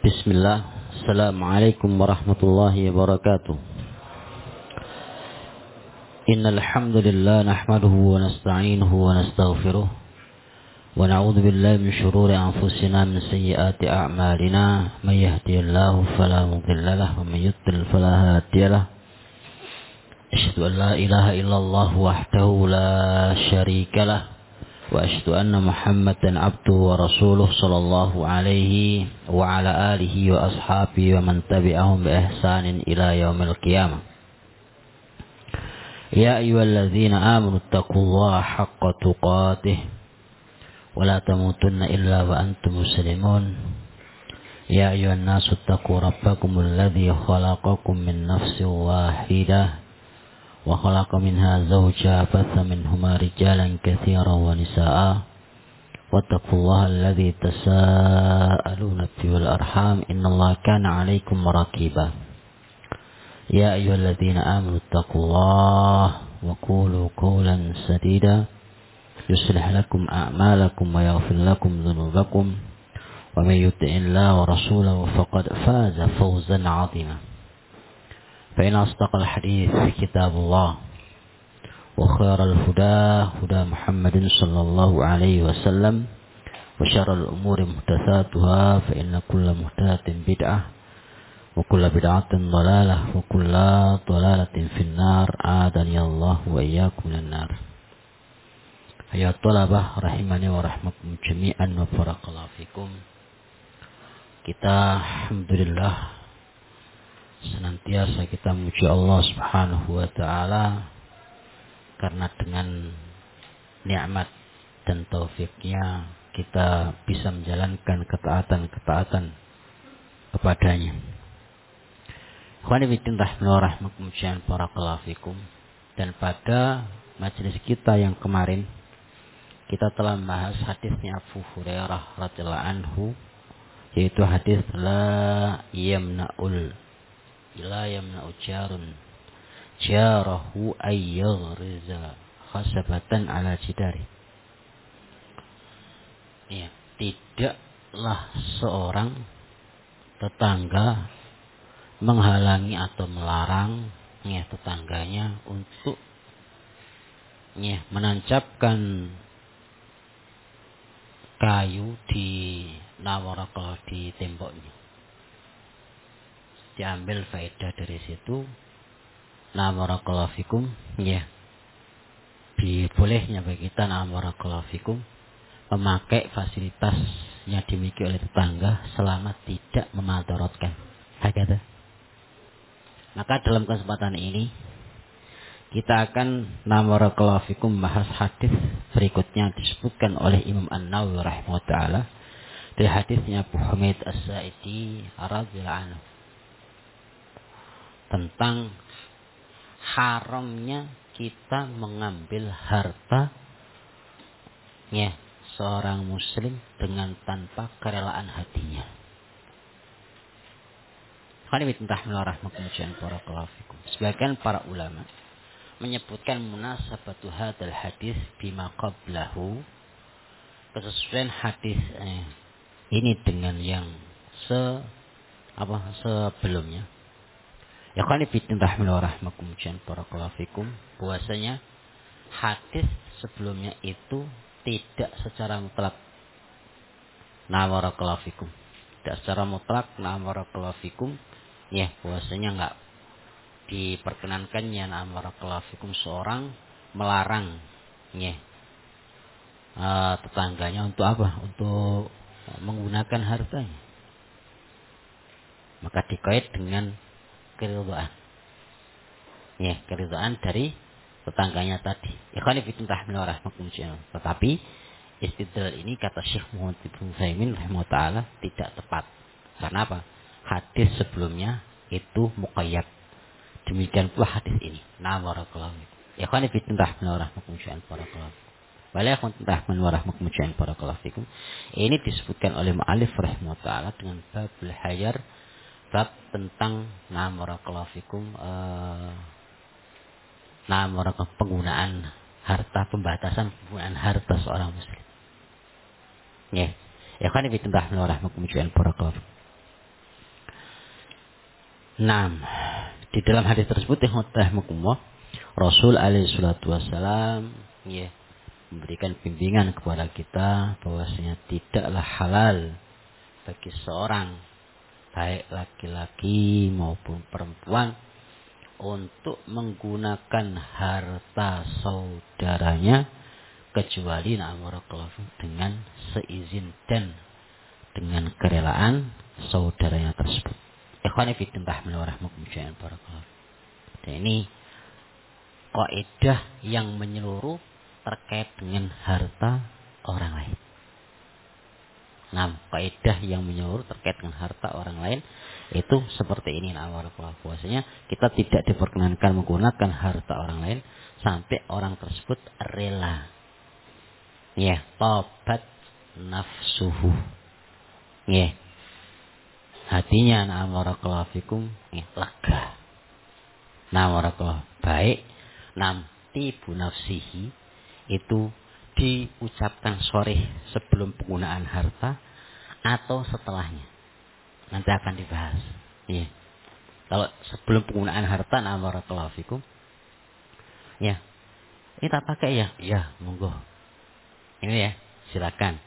Bismillah. Assalamualaikum warahmatullahi wabarakatuh. Innal hamdalillah nahmaduhu wa nasta'inuhu wa nastaghfiruh wa na'udzu billahi min shururi anfusina min sayyiati a'malina may yahdihillahu fala mudilla lahu wa may yudlil fala hadiya lahu. Asyhadu an la ilaha illallah wahdahu la syarika lahu wa asyhadu anna Muhammadan abduhu wa rasuluh sallallahu alaihi wa ala alihi wa ashabihi wa man tabi'ahum bi ihsanin ila yaumil qiyamah. Ya ayyuhalladzina amanu taqullaha haqqa tuqatih wa la tamutunna illa wa antum muslimun. Ya ayyuhan nasu taqu rabbakumul ladzi khalaqakum min nafsin wahidah wa khalaqa minha zawjaha batha minhuma rijalan katsiran wa nisaa'a wattaqullaha alladzi tasaaluna bihi wal arham innallaha kana 'alaikum raqiba. Ya ayyuhalladzina amanu taqullaha wa qulu qawlan sadida yuslih lakum a'malakum wa yaghfir lakum dhunubakum wa may yuti'illaha wa rasulahu faqad faza fawzan 'azima. فإن أصدق الحديث كتاب الله وخير الهدى هدى محمد صلى الله عليه وسلم وشر الأمور محدثاتها فإن كل محدثة بدعة وكل بدعة ضلالة وكل ضلالة في النار أعاذني الله وإياكم من النار. يا طلبة rahimani wa rahmakum jami'an wa barakallahu fikum. Kita alhamdulillah senantiasa kita memuji Allah Subhanahu wa taala karena dengan nikmat dan taufiknya kita bisa menjalankan ketaatan-ketaatan kepadanya. Ikhwani fillah rahmakumullah barakallahu fikum. Dan pada majelis kita yang kemarin kita telah membahas hadisnya Abu Hurairah radhiyallahu anhu, yaitu hadis la yamna'u jarun jarahu ayyaghriza khasabatan ala jidari. Ya, tidaklah seorang tetangga menghalangi atau melarang tetangganya untuk menancapkan kayu di nawarakah di temboknya. Diambil faedah dari situ, barakallahu fikum, bolehnya bagi kita barakallahu fikum memakai fasilitas yang dimiliki oleh tetangga selama tidak memadaratkan. Hakata. Maka dalam kesempatan ini kita akan barakallahu fikum bahas hadis berikutnya disebutkan oleh Imam An-Nawawi rahimahullah taala dari hadisnya Abu Humaid As-Sa'idi radhiyallahu anhu tentang haramnya kita mengambil harta seorang muslim dengan tanpa kerelaan hatinya. Sebagian para ulama menyebutkan munasabatu hadzal hadis bima qablahu, kesesuaian hadis ini dengan yang sebelumnya. Ya kan bahwasanya hadis sebelumnya itu tidak secara mutlak barakallahu fikum. Tidak secara mutlak barakallahu fikum, bahwasanya enggak diperkenankannya barakallahu fikum seorang melarang tetangganya untuk apa? Untuk menggunakan hartanya. Maka dikait dengan keridhaan. Keridhaan dari tetangganya tadi. Tetapi istidlal ini kata Syekh Muhammad bin Utsaimin rahimahullah taala tidak tepat. Karena apa? Hadis sebelumnya itu muqayyad. Demikian pula hadis ini. Barakallahu fikum. Ini disebutkan oleh mu'allif rahimahullah taala dengan babul hayar, bab tentang barakallahu fikum penggunaan harta, pembatasan penggunaan harta seorang muslim. Ya kan barakallahu fikum. Nah, di dalam hadis tersebut Rasul alaihi salatu wassalam ya, memberikan bimbingan kepada kita bahwasanya tidaklah halal bagi seorang baik laki-laki maupun perempuan untuk menggunakan harta saudaranya kecuali dengan seizin dan dengan kerelaan saudaranya tersebut. Ikhwani fi din rahimani wa rahmakumullah barakallahu. Dan ini kaidah yang menyeluruh terkait dengan harta orang lain. Nah, kaidah yang menyeluruh terkait dengan harta orang lain itu seperti ini. Bahwasanya kita tidak diperkenankan menggunakan harta orang lain sampai orang tersebut rela. Ya, tobat nafsuhu. Ya. Hatinya barakallahu fikum lega. Barakallahu baik. Tibu nafsihi itu diucapkan sore sebelum penggunaan harta atau setelahnya. Nanti akan dibahas. Iya. Kalau sebelum penggunaan harta, barakallahu fikum. Ya. Kita pakai ya. Ya, monggo. Ini ya, silakan.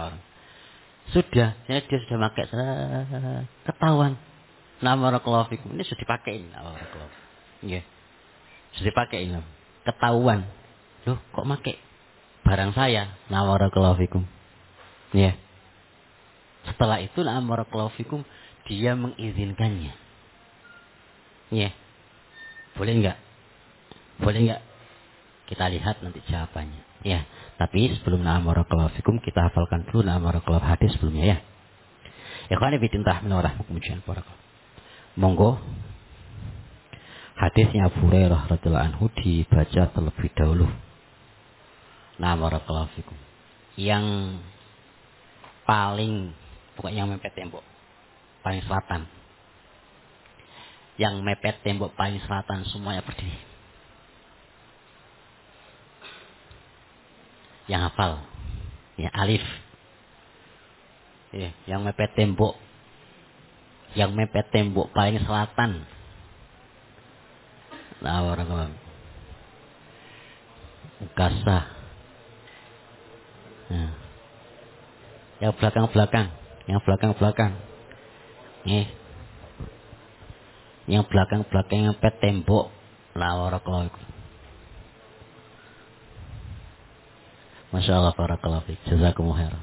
Sudah, dia sudah pakai ketahuan. Barakallahu fikum. Ini sudah dipakai. Barakallahu. Iya. Sudah dipakai ini. Ketahuan. Loh, kok pakai barang saya? Barakallahu fikum. Ya. Setelah itu barakallahu fikum dia mengizinkannya. Ya. Boleh enggak? Boleh enggak? Kita lihat nanti jawabannya. Ya. Tapi sebelum barakallahu fikum kita hafalkan dulu barakallahu hadis sebelumnya ya. Ikhwani fillah rahimani wa rahmakumullah. Monggo. Hadisnya Abu Hurairah radhiyallahu anhu dibaca terlebih dahulu. Barakallahu fikum. Yang paling bukan yang mepet tembok paling selatan. Yang mepet tembok paling selatan semuanya berdiri. Yang hafal. Ya, alif. Ya, yang mepet tembok. Yang mepet tembok paling selatan. Barakallahu. Ukasah. Nah. Yang belakang. Nih. Yang belakang yang pet tembok. Barakallahu. Masya Allah barakallahu fiik. Jazakumullah khairan.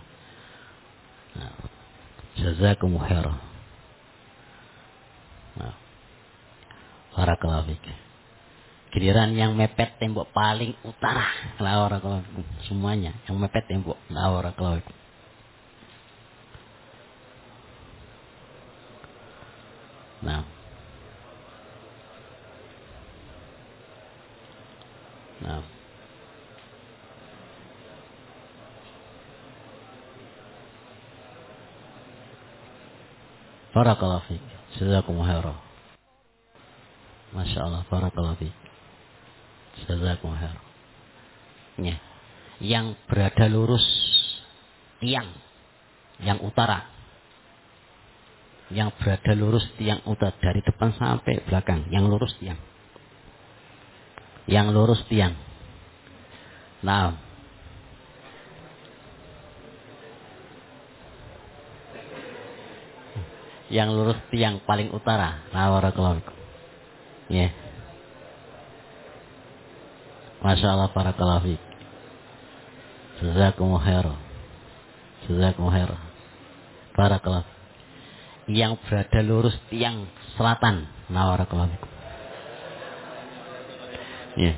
Jazakumullah khairan. Barakallahu fiik. Giliran yang mepet tembok paling utara. Barakallahu fiik. Semuanya yang mepet tembok. Barakallahu fiik. Nah. Barakallahu fiik. Jazakumullah khairan. Masya Allah, barakallahu fiik. Jazakumullah khairan. Ya. Yang berada lurus tiang yang utara. Yang berada lurus tiang utara dari depan sampai belakang, yang lurus tiang. Yang lurus tiang. Nah. Yang lurus tiang paling utara. Barakallahu fiik. Ya. Masya Allah barakallahu fiik. Jazakumullah khairan. Jazakumullah khairan. Barakallahu. Yang berada lurus tiang selatan. Barakallahu fiik. Ya.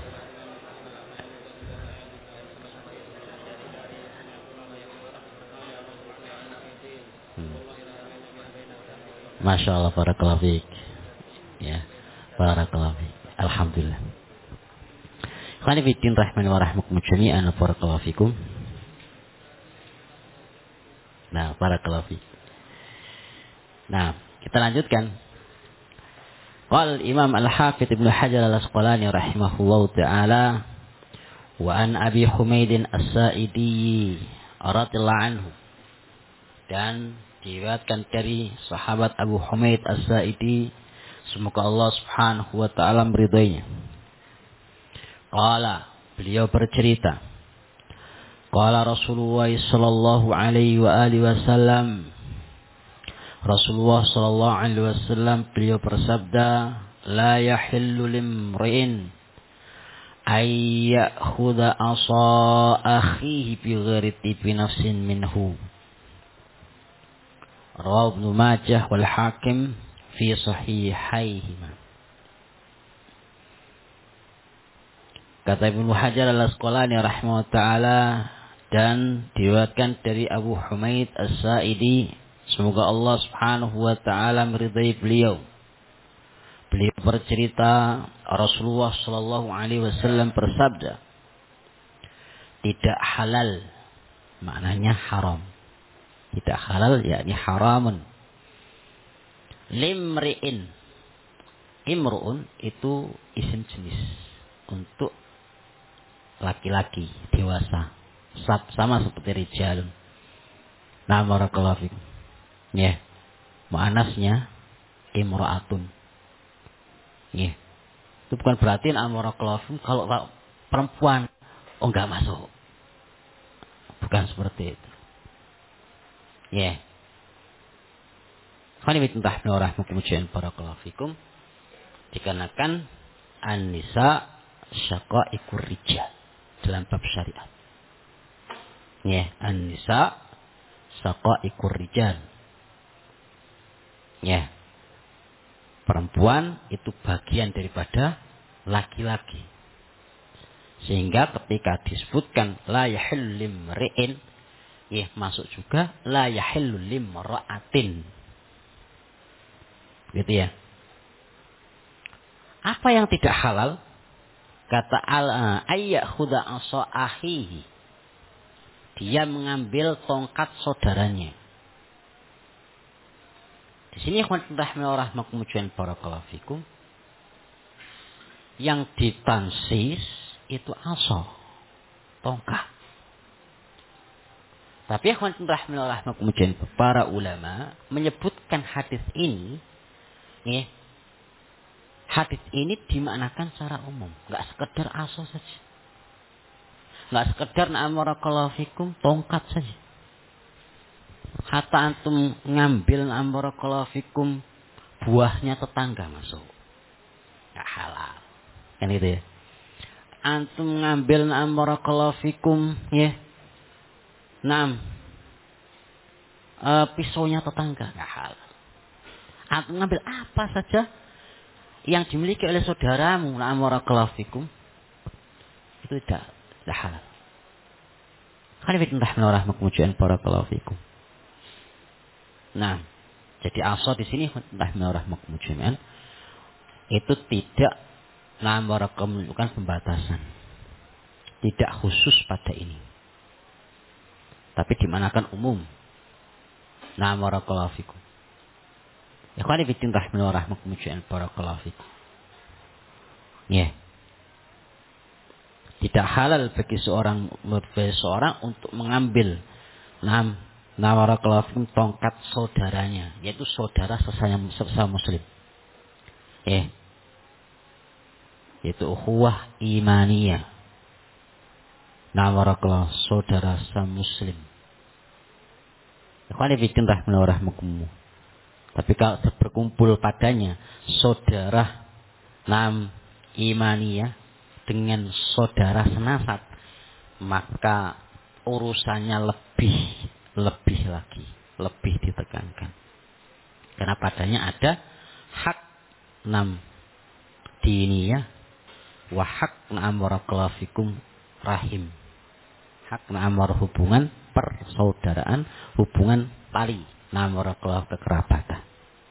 Masya Allah barakallahu fiik. Ya. Barakallahu fiik. Alhamdulillah. Khani fiddin rahmani wa rahmakum jami'an barakallahu fikum. Nah, barakallahu fiik. Nah, kita lanjutkan. Qal Imam Al-Hafidz Ibnu Hajar Al-Asqalani rahimahullahu taala wa an Abi Humaid As-Sa'idi radhiyallahu anhu, dan diriwayatkan dari sahabat Abu Humaid As-Sa'idi, Semoga Allah Subhanahu wa taala meridainya. Qala, beliau bercerita. Qala Rasulullah sallallahu alaihi wa alihi wasallam. Rasulullah sallallahu alaihi wasallam beliau bersabda, la yahillu limri'in ay ya'khudha asa akhihi bi ghairi tibi nafsin minhu. Rawahu Ibnu Majah wal Hakim fi sahihaihima. Kata Ibnu Hajar al-Asqalani rahimahullah taala dan diriwayatkan dari Abu Humaid As-Sa'idi, semoga Allah Subhanahu wa taala meridai beliau. Beliau bercerita, Rasulullah sallallahu alaihi wasallam bersabda, tidak halal, maknanya haram. Tidak halal yakni haramun. Limri'in, imru'un itu isim jenis untuk laki-laki dewasa, sama seperti rijalun. Nah, barakallahu fikum. Ya, muannasnya imra'atun. Ya, itu bukan berarti barakallahu fikum kalau perempuan enggak masuk. Bukan seperti itu. Ya. Khani bitentah norah mungkin barakallahu fikum. Dikarenakan an-nisa syaqaiqur rijal dalam bab syariat. Ya, an-nisa syaqaiqur rijal. Ya. Perempuan itu bagian daripada laki-laki. Sehingga ketika disebutkan la yahillu limri'in, ya masuk juga la yahillu limra'atin. Gitu ya. Apa yang tidak halal? Kata ayyakhudha asa akhihi. Dia mengambil tongkat saudaranya. Di sini rahmatullah barakallahu fikum. Yang ditansis itu asa, tongkat. Tapi rahmatullah para ulama menyebutkan hadis ini, ya, hadis ini dimaknakan secara umum, nggak sekedar asa saja, nggak sekedar barakallahu fikum tongkat saja. Hatta antum ngambil barakallahu fikum buahnya tetangga masuk, nggak halal, kan gitu ya. Antum ngambil barakallahu fikum, ya, pisaunya tetangga, nggak halal. Antum ngambil apa saja yang dimiliki oleh saudaramu, barakallahu fikum, itu tidak halal. Khalifat rahimahullah makmujuan barakallahu fikum. Nah, jadi asa di sini rahimahullah makmujuan itu tidak menunjukkan pembatasan, tidak khusus pada ini, tapi dimanakan umum. Barakallahu fikum. Ikhwani fillah rahimahullah barakallahu fikum. Ya. Tidak halal bagi seorang untuk mengambil barakallahu fikum tongkat saudaranya, yaitu saudara sesama muslim. Ya. Yaitu ukhuwah imaniyah. Barakallahu saudara sesama muslim. Ikhwani fillah rahimahullah. Tapi kalau berkumpul padanya saudara imaniyah dengan saudara senasab, maka urusannya lebih lagi, lebih ditekankan. Karena padanya ada hak diniyah wa hak barakallahu fikum rahim. Hak hubungan persaudaraan, hubungan tali barakallahu kekerabatan.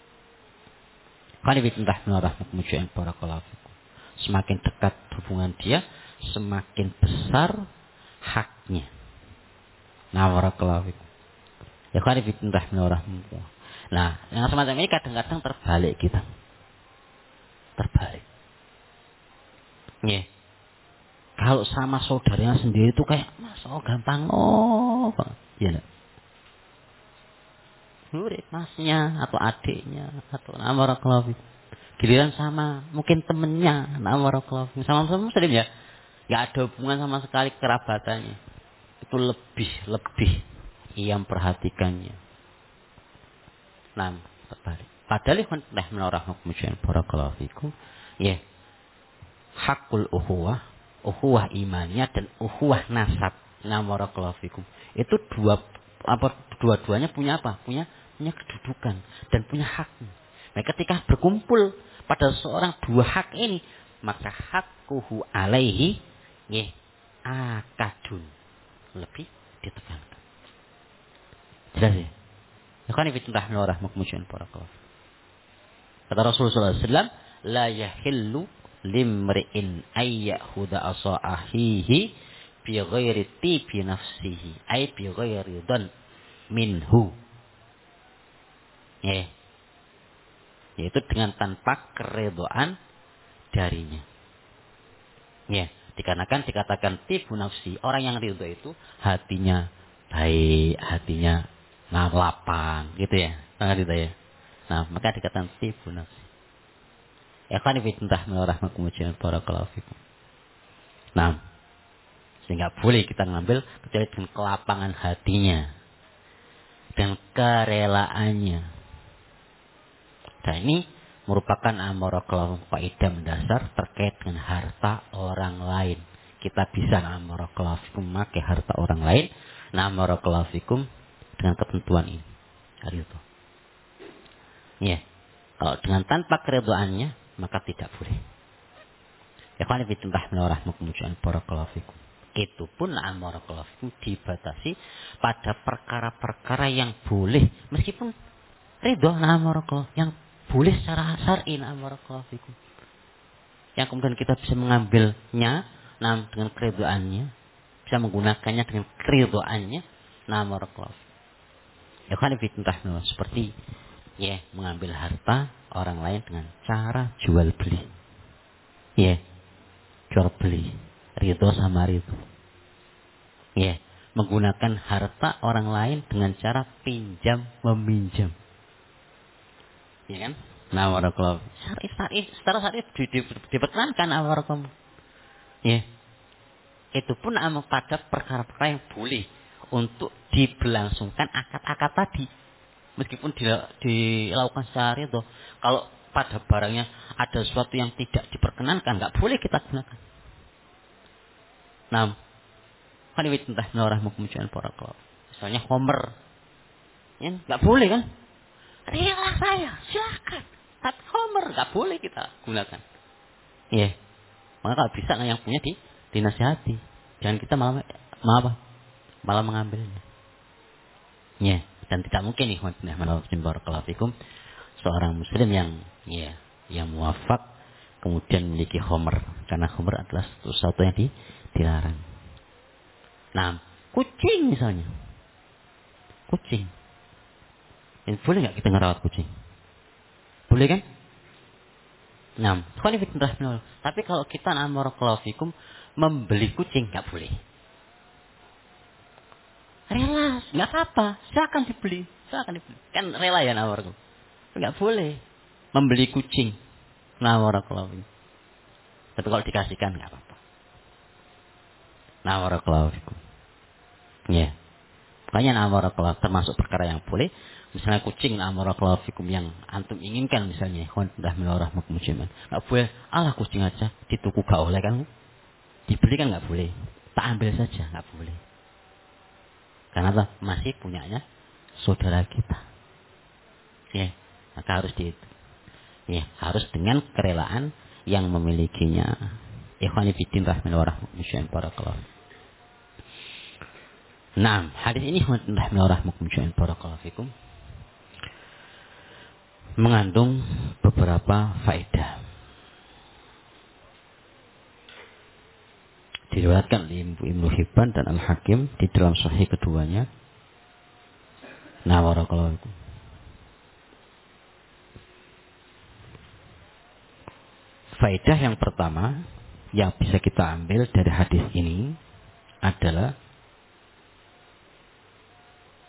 Qani bitentah rahmatullah barakallahu fikum. Semakin dekat hubungan dia, semakin besar haknya. Barakallahu fikum. Ya qani bitentah rahmatullah. Nah, yang semacam ini kadang-kadang terbalik kita. Terbalik. Ya. Kalau sama saudaranya sendiri itu kayak gampang ya enggak? Murid masnya atau adiknya atau barakallahu fikum. Giliran sama mungkin temennya, nah barakallahu fikum, sama-sama muslim ya, nggak ada hubungan sama sekali kerabatannya, itu lebih ia memperhatikannya. Nah, terbalik. Padahal ikhwan menurut hukum syariat barakallahu fikum, ya, hakul ukhuwah imannya dan ukhuwah nasab, nah barakallahu fikum. Itu dua-duanya punya apa? Punya kedudukan dan punya hak. Nah, ketika berkumpul pada seorang dua hak ini, maka hakkuhu alaihi ya akadun, lebih ditekankan. Jelas ya? Ya kan itu rahmah rahmatullah barakallahu. Kata Rasulullah SAW, la yahillu limri'in ayyahuda asa'ahihi bi ghairi tibi nafsihi ay bi ghairi dan minhu. Ya. Yaitu dengan tanpa keredoan darinya. Ya, dikatakan tibu nafsi, orang yang ridho itu hatinya baik, hatinya lapang, gitu ya. Gitu ya. Nah, maka dikatakan tibu nafsi. Ya kan fitnah menurut kemudian para kalafikum. Nah, sehingga boleh kita ngambil kecuali dengan kelapangan hatinya dan kerelaannya. Dan ini merupakan amarakallahu kaidah mendasar terkait dengan harta orang lain. Kita bisa amarakallahu fikum memakai harta orang lain, amarakallahu fikum dengan ketentuan ini. Hari itu. Ya. Kalau dengan tanpa keridhaannya maka tidak boleh. Ya kan fitnah menurut kemudian barakallahu fikum. Itu pun amarakallahu fikum dibatasi pada perkara-perkara yang boleh meskipun ridho amarakallahu yang boleh secara syar'i amarakallahu fikum. Yang kemudian kita bisa mengambilnya dengan keridhaannya, bisa menggunakannya dengan keridhaannya amarakallahu. Ya kan fitnah seperti ya mengambil harta orang lain dengan cara jual beli. Ya, jual beli, ridho sama ridho. Ya, menggunakan harta orang lain dengan cara pinjam meminjam. Ya kan? Nah, warakallahu. Secara syar'i diperkenankan warakallahu. Ya. Itu pun pada perkara-perkara yang boleh untuk dibelangsungkan akad-akad tadi. Meskipun dilakukan secara itu, kalau pada barangnya ada sesuatu yang tidak diperkenankan, nggak boleh kita gunakan. Nah, kan ini entah menurut kemudian para kalau misalnya homer, ya nggak boleh kan? Rela saya, silakan. Tapi homer nggak boleh kita gunakan. Iya, maka kalau bisa yang punya dinasihati, jangan kita malah mengambilnya. Ya, dan tidak mungkin nih menurut seorang muslim yang muafak kemudian memiliki homer, karena homer adalah sesuatu yang dilarang. Nah, kucing misalnya, kucing, ini boleh nggak kita ngerawat kucing? Boleh kan? Nah, tapi kalau kita amarakallahu membeli kucing nggak boleh. Rela, nggak apa-apa, silakan dibeli. Kan rela ya nawar. Nggak boleh membeli kucing. Nawarakallahu. Tapi kalau dikasihkan nggak apa-apa. Nawarakallahu. Ya. Makanya nawarakallahu termasuk perkara yang boleh. Misalnya kucing nawarakallahu yang antum inginkan misalnya. Udah melarah makmujiman. Nggak boleh. Allah kucing aja dituku gak oleh kan? Dibeli kan nggak boleh. Tak ambil saja nggak boleh. Karena apa? Masih punyanya saudara kita. Ya, maka harus harus dengan kerelaan yang memilikinya. Ikhwani fiddin rahimahullah barakallahu. Nah, hadis ini rahimahullah barakallahu fikum mengandung beberapa faedah. Diriwayatkan oleh Ibnu Hibban dan Al-Hakim di dalam sahih keduanya. Nah, barakallahu fikum. Faedah yang pertama yang bisa kita ambil dari hadis ini adalah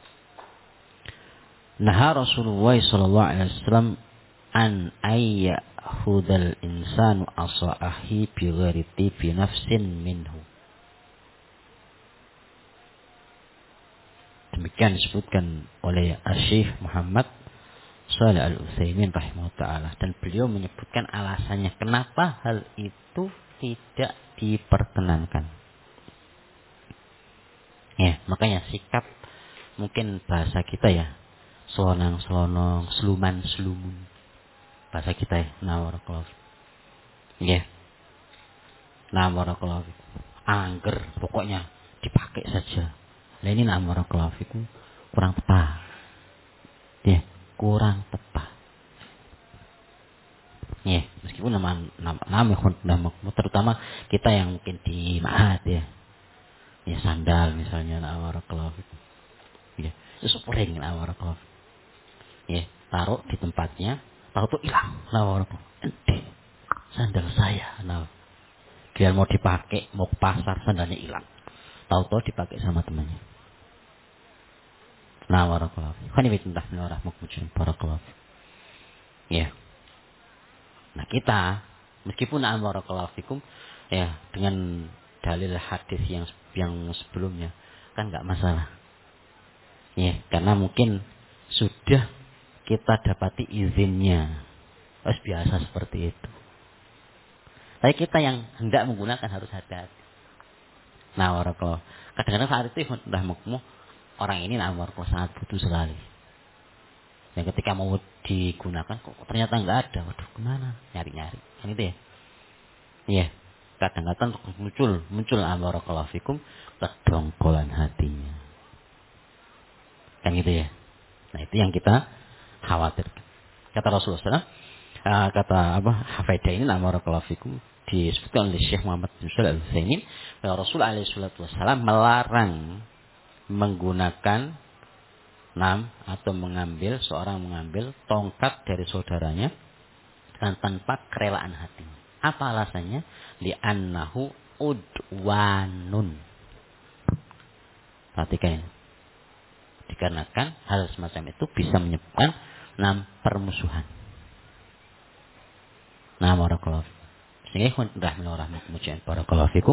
Naha Rasulullah sallallahu alaihi wasallam an ya'khudhal insanu asa'ahi bi ghairi tibi nafsin minhu. Demikian disebutkan oleh Syekh Muhammad Shalih Al-Utsaimin rahimahullah taala, dan beliau menyebutkan alasannya kenapa hal itu tidak diperkenankan. Ya, makanya sikap mungkin bahasa kita ya, selonang-selonong, seluman-selumun. Bahasa kita ya, nawarakallahu. Ya, nawarakallahu. Angger, pokoknya dipakai saja. Nah ini nawarakallahu kurang tepat. Ya, kurang tepat. Ya, meskipun nama terutama kita yang mungkin di ma'had ya. Ya sandal misalnya nawarakallahu. Ya, spring nawarakallahu. Ya, taruh di tempatnya, tahu tuh hilang. Nawarakallahu. Sandal saya. Nah, dia mau dipakai, mau ke pasar sandalnya hilang. Tahu-tahu dipakai sama temannya. Nawarakallahu. Kan ini tentang nawarakallahu. Barakallahu. Ya. Nah kita meskipun barakallahu fikum ya dengan dalil hadis yang sebelumnya kan nggak masalah. Ya, karena mungkin sudah kita dapati izinnya. Biasa seperti itu. Tapi kita yang hendak menggunakan harus hati-hati. Nah, barakallahu. Kadang-kadang saat itu sudah mukmu orang ini barakallahu sangat butuh sekali. Yang ketika mau digunakan kok ternyata nggak ada. Waduh, kemana? Nyari-nyari. Kan itu ya. Iya. Kadang-kadang muncul barakallahu fikum kedongkolan hatinya. Kan gitu ya. Nah, itu yang kita khawatirkan. Kata Rasulullah kata Hafaidah ini barakallahu fikum disebutkan oleh Syekh Muhammad bin Shalih Al-Utsaimin bahwa Rasul alaihi salatu wasallam melarang menggunakan atau seorang mengambil tongkat dari saudaranya dan tanpa kerelaan hatinya. Apa alasannya? Li'annahu udwanun. Perhatikan ini. Dikarenakan hal semacam itu bisa menyebabkan permusuhan. Barakallahu fikum. Sehingga barakallahu fikum.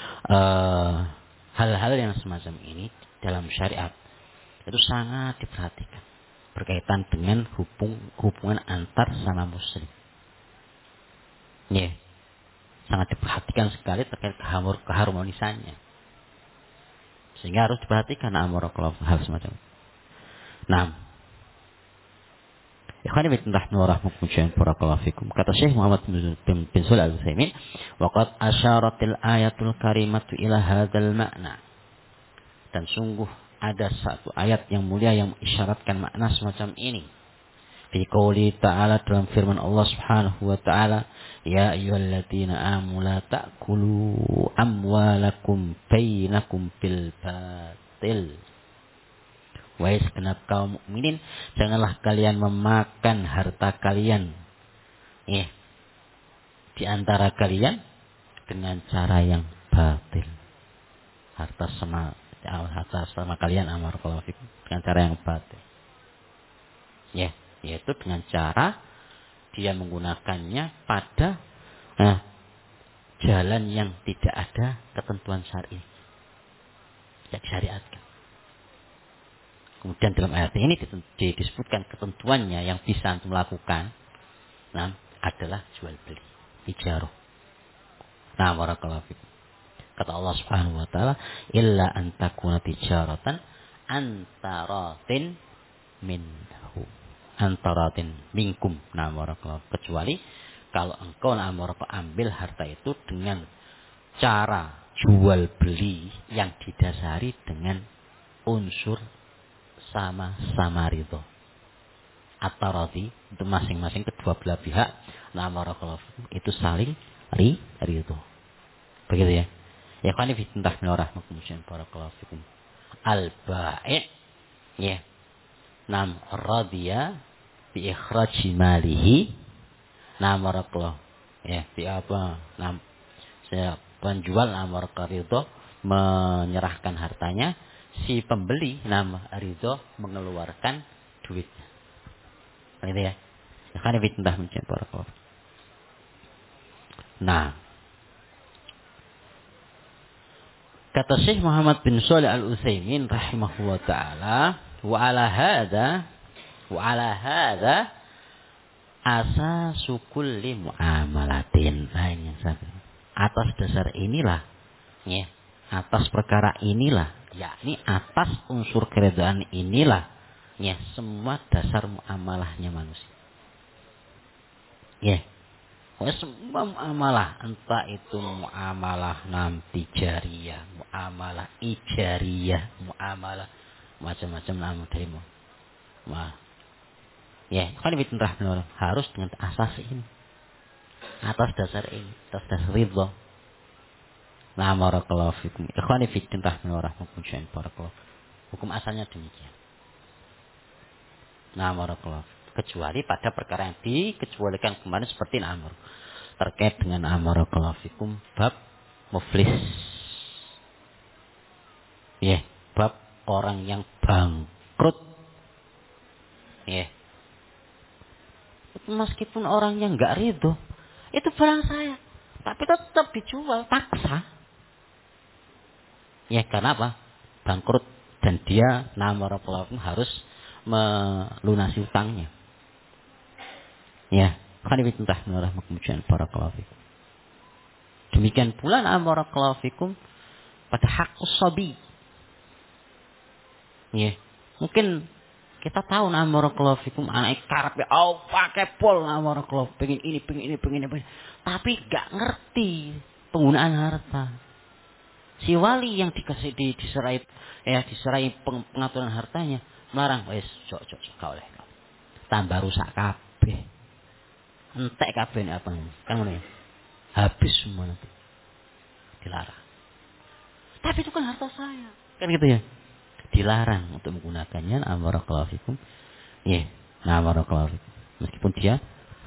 Hal-hal yang semacam ini dalam syariat itu sangat diperhatikan berkaitan dengan hubungan antar sama muslim. Ya, sangat diperhatikan sekali terkait keharmonisannya. Sehingga harus diperhatikan hal semacam itu. Nah, ikhwani fillah rahmatullahi barakallahu fikum. Kata Syekh Muhammad bin Shalih Al-Utsaimin, "Waqad asyaratil ayatul karimatu ila hadzal ma'na." Dan sungguh ada satu ayat yang mulia yang mengisyaratkan makna semacam ini. Fi qouli ta'ala, dalam firman Allah Subhanahu wa ta'ala, ya ayyuhalladzina amanu la ta'kulu amwalakum bainakum bil batil. Wahai segenap kaum mukminin, janganlah kalian memakan harta kalian di antara kalian dengan cara yang batil. Harta sama kalian dengan cara yang batil. Ya, yaitu dengan cara dia menggunakannya pada jalan yang tidak ada ketentuan syar'i. Tidak disyariatkan. Kemudian dalam ayat ini disebutkan ketentuannya yang bisa antum lakukan adalah jual beli, ijarah. Barakallahu fikum. Kata Allah Subhanahu wa taala, illa an takuna tijaratan antaratin minhu. Antaratin minkum. Barakallahu. Kecuali kalau engkau ambil harta itu dengan cara jual beli yang didasari dengan unsur sama-sama ridho. At-taradi itu masing-masing kedua belah pihak barakallahu itu saling ridho. Begitu ya. Ya kan ini fitnah rahmatullahi barakallahu fikum. Al-ba'i' ya. Radiya bi ikhraji malihi barakallahu. Ya, saya penjual barakallahu ridho menyerahkan hartanya, si pembeli ridho mengeluarkan duitnya. Begitu ya. Ya kan ini fitnah barakallahu. Nah, kata Syekh Muhammad bin Shalih Al-Utsaimin rahimahullah taala, wa ala hadza asasu kulli muamalatin. Nah, ini atas dasar inilah, ya, atas perkara inilah, yakni atas unsur keridhaan inilah, ya, semua dasar muamalahnya manusia. Ya, semua muamalah, entah itu muamalah tijariyah, muamalah ijariyah, muamalah macam-macam nama darimu. Wah, ya, kan itu harus dengan asas ini, atas dasar ini, atas dasar ridho. Nah, barakallahu fikum. Ikhwani fi din rahimahumullah barakallahu. Hukum asalnya demikian. Nah, barakallahu. Kecuali pada perkara yang dikecualikan kemarin seperti amr. Terkait dengan barakallahu fikum bab muflis. Ya, bab orang yang bangkrut. Ya. Meskipun orangnya enggak ridho, itu barang saya. Tapi tetap dijual paksa. Ya, karena apa? Bangkrut dan dia barakallahu harus melunasi utangnya. Ya, khanifitullah rahmatullahi barakallahu fikum. Demikian pula barakallahu fikum pada haqqus sabi. Ya, mungkin kita tahu barakallahu fikum anak karepe pakai pol barakallahu pengen ini. Tapi enggak ngerti penggunaan harta. Si wali yang diserai pengaturan hartanya melarang, wes cok gak oleh. Tambah rusak kabeh. Entek kabeh apa kan ngono ya. Habis semua nanti. Dilarang. Tapi itu kan harta saya. Kan gitu ya. Dilarang untuk menggunakannya barakallahu fikum. Ya, barakallahu fikum. Meskipun dia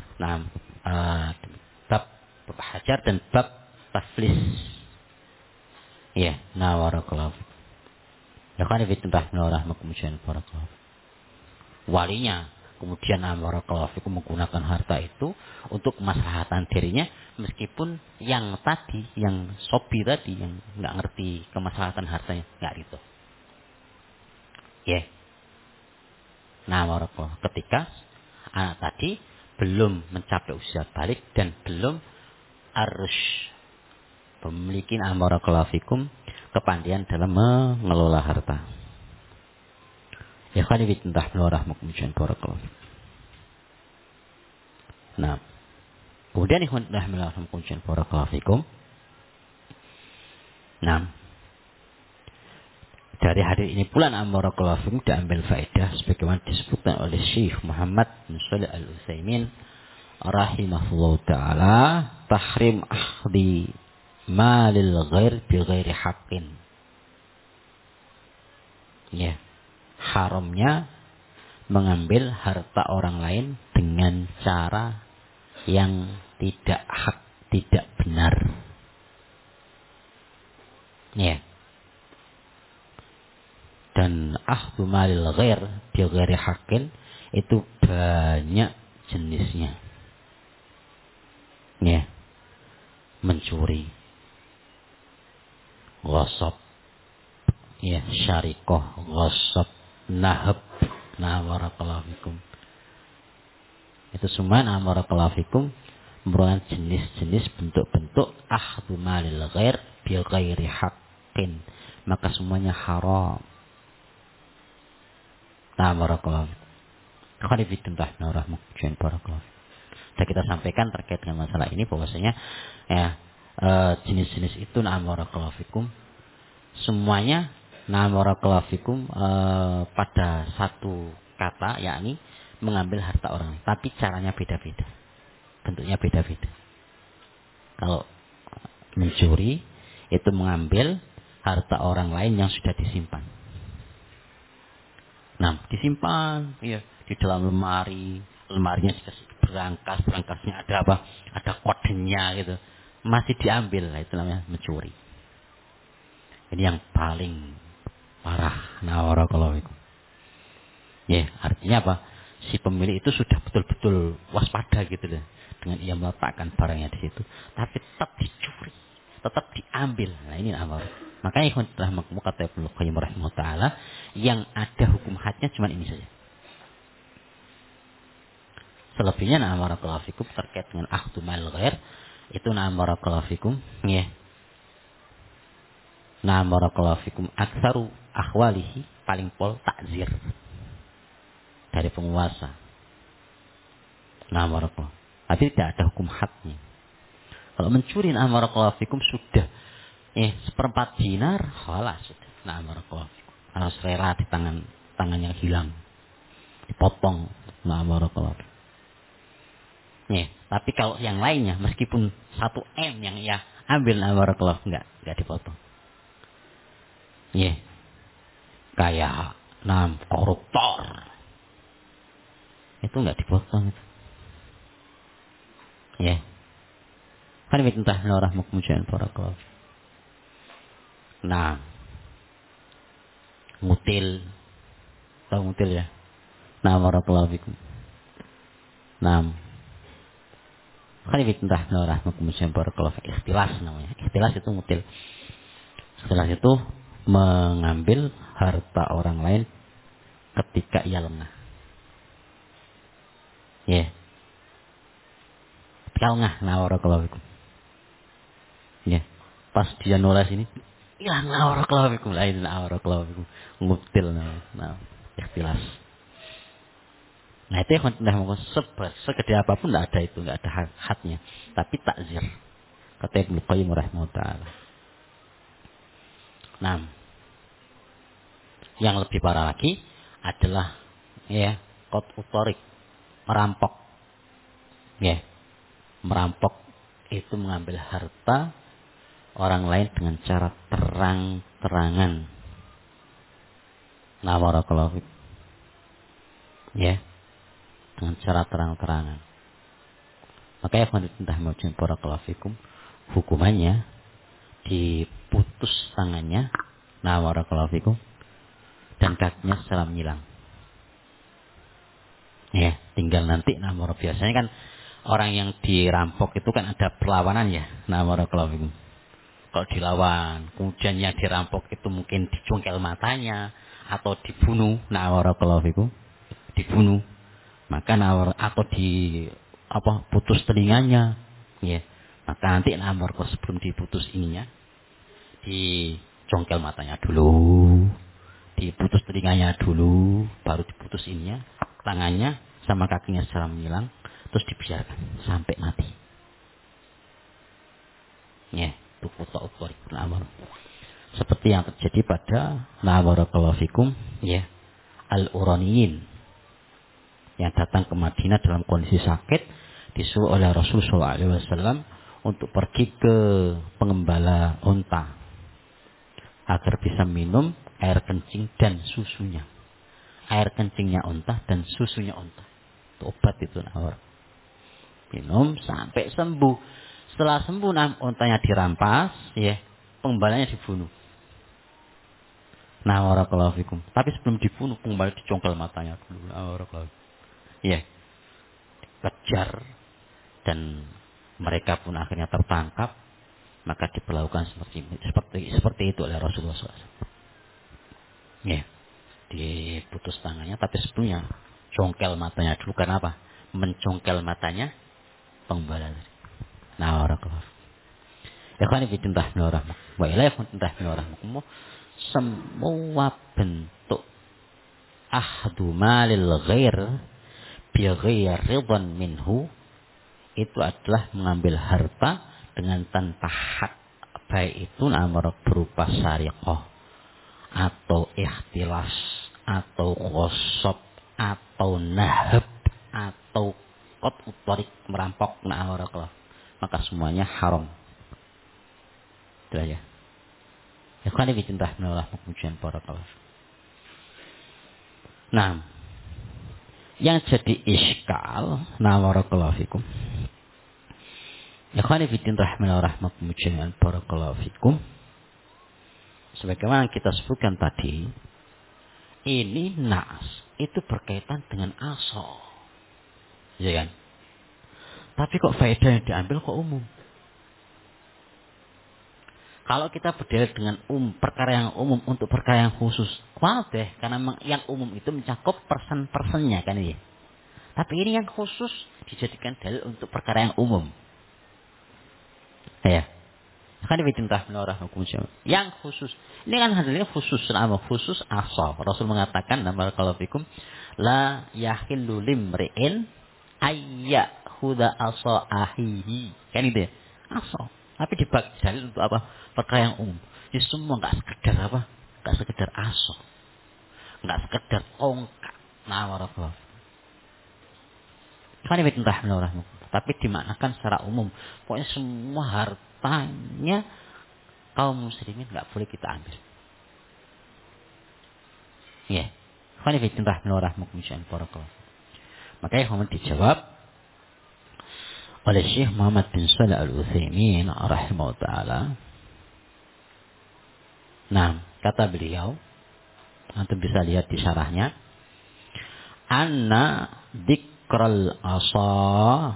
bab hajar dan bab taflis. Ya, barakallahu fikum. Ya kan itu rahmatullahi barakallahu. Walinya kemudian barakallahu fikum menggunakan harta itu untuk kemaslahatan dirinya, meskipun yang tadi, yang sobi tadi, yang nggak ngerti kemaslahatan hartanya, nggak itu. Ya. Barakallahu. Ketika anak tadi belum mencapai usia balik dan belum harus memiliki barakallahu fikum kepandian dalam mengelola harta. Ya kan itu rahmatullahi barakallahu. Nah, kemudian ikhwan rahmatullahi barakallahu fikum. Nah, dari hadis ini pula barakallahu fikum diambil faedah sebagaimana disebutkan oleh Syekh Muhammad bin Shalih Al-Utsaimin rahimahullah taala, tahrim akhdi malil ghair bi ghairi haqqin. Ya, haramnya mengambil harta orang lain dengan cara yang tidak hak, tidak benar. Ya. Dan akhdu malil ghair bi ghairi haqqin itu banyak jenisnya. Ya. Mencuri, ghasab, ya, syarikoh, ghasab, nahab, barakallahu fikum. Itu semua barakallahu fikum merupakan jenis-jenis bentuk-bentuk akhdu malil ghair bi ghairi haqqin, maka semuanya haram. Barakallahu fikum. Khanifitullah rahmatullahi barakallahu. Dan kita sampaikan terkait dengan masalah ini bahwasanya ya jenis-jenis itu barakallahu fikum semuanya barakallahu fikum pada satu kata, yakni mengambil harta orang, tapi caranya beda-beda, bentuknya beda-beda. Kalau mencuri itu mengambil harta orang lain yang sudah disimpan. Nah, disimpan ya di dalam lemari, lemarinya dikasih berangkas-berangkasnya ada apa? Ada kodenya gitu. Masih diambil, itu namanya mencuri. Ini yang paling parah. Barakallahu fikum. Ya, artinya apa? si pemilik itu sudah betul-betul waspada gitu loh dengan ia meletakkan barangnya di situ, tapi tetap dicuri, tetap diambil. Nah ini amarah. Makanya ikhwan rahmatullah kata Ibnu Qayyim rahimahullah taala, yang ada hukum hadnya cuma ini saja. Selebihnya barakallahu fikum terkait dengan akhdul mal ghair itu barakallahu fikum ya. Barakallahu fikum aktsaru akhwalihi paling pol takzir dari penguasa. Barakallahu. Tapi tidak ada hukum hadnya. Kalau mencuri barakallahu fikum sudah seperempat dinar, halas sudah. Barakallahu fikum. Harus rela di tangannya hilang. Dipotong. Barakallahu fikum. Tapi kalau yang lainnya meskipun 1 M yang ia ambil barakallahu enggak dipotong. Kayak koruptor. Itu enggak dipotong itu. Kan minta rahmatullah barakallahu. Ngutil. Tahu ngutil ya? Barakallahu fikum. Kan minta rahmatullah barakallahu. Ikhtilas namanya. Ikhtilas itu ngutil. Ikhtilas itu mengambil harta orang lain ketika ia lengah. Ketika lengah, barakallahu fikum. Pas dia nulis ini, hilang barakallahu fikum, lain barakallahu fikum. Ngutil ikhtilas. Nah itu yang segede apapun tidak ada itu, tidak ada hadnya. Tapi takzir. Kata Ibnu Qayyim rahimahullah taala. Yang lebih parah lagi adalah qat'ut thariq, merampok. Merampok itu mengambil harta orang lain dengan cara terang-terangan. Barakallahu fikum. Dengan cara terang-terangan. Makanya barakallahu fikum, hukumannya diputus tangannya, barakallahu fikum, dan kakinya secara menyilang. Tinggal nanti biasanya kan orang yang dirampok itu kan ada perlawanan ya. Barakallahu fikum. Kalau dilawan, kemudian yang dirampok itu mungkin dicongkel matanya atau dibunuh, barakallahu fikum. Dibunuh. Maka atau putus telinganya. Maka nanti sebelum diputus ininya, dicongkel matanya dulu, diputus telinganya dulu, baru diputus ininya, tangannya sama kakinya secara menyilang, terus dibiarkan sampai mati. Itu qat'ut thariq. Seperti yang terjadi pada barakallahu fikum al-Uraniyin yang datang ke Madinah dalam kondisi sakit, disuruh oleh Rasulullah SAW untuk pergi ke pengembala unta agar bisa minum air kencing dan susunya. Air kencingnya unta dan susunya unta. Itu obat itu minum sampai sembuh. Setelah sembuh untanya dirampas, penggembalanya dibunuh. Barakallahu fikum. Tapi sebelum dibunuh, pengembala dicongkel matanya dulu. Barakallahu. Kejar dan mereka pun akhirnya tertangkap, maka diperlakukan seperti itu oleh Rasulullah SAW. Diputus tangannya, tapi sebelumnya congkel matanya dulu. Karena apa? Mencongkel matanya penggembala. Barakallahu. Ikhwan fillah wa ilaikum rahmatullah. Semua bentuk ahdu malil ghair bi ghairi ridwan minhu itu adalah mengambil harta dengan tanpa hak, baik itu berupa syariqah atau ikhtilas atau ghasab atau nahab atau qat'ut thariq, merampok, maka semuanya haram. Itu aja. Ikhwan fillah rahmatullah barakallahu. Yang jadi iskal, barakallahu fikum. Ikhwan fillah rahmatullah barakallahu fikum. Sebagaimana kita sebutkan tadi, ini nas itu berkaitan dengan asal, ya kan? Tapi kok faedah yang diambil kok umum? Kalau kita berdalil dengan perkara yang umum untuk perkara yang khusus, deh, karena yang umum itu mencakup person-personnya kan ya. Tapi ini yang khusus dijadikan dalil untuk perkara yang umum. Ya. Kan diperintah menurut hukum syariat. Yang khusus. Ini kan hadisnya khusus nama khusus asal. Rasul mengatakan nama kalau fikum la yahillu limri'in ayya huda asa ahihi. Kan itu ya. Asal. Tapi dibagi dalil untuk apa? Perkara yang umum. Ini semua enggak sekedar apa? Enggak sekedar asal. Enggak sekedar tongkat. Nah, warahmatullahi. Kan diperintah menurut hukum. Tapi dimaknakan secara umum. Pokoknya semua hartanya kaum muslimin nggak boleh kita ambil. Ya. Khani fi rahmatullahi rahmatullahi barakallahu. Makanya kemudian dijawab oleh Syekh Muhammad bin Shalih Al-Utsaimin rahimahullah taala. Nah, kata beliau, antum bisa lihat di syarahnya, anna dzikral asa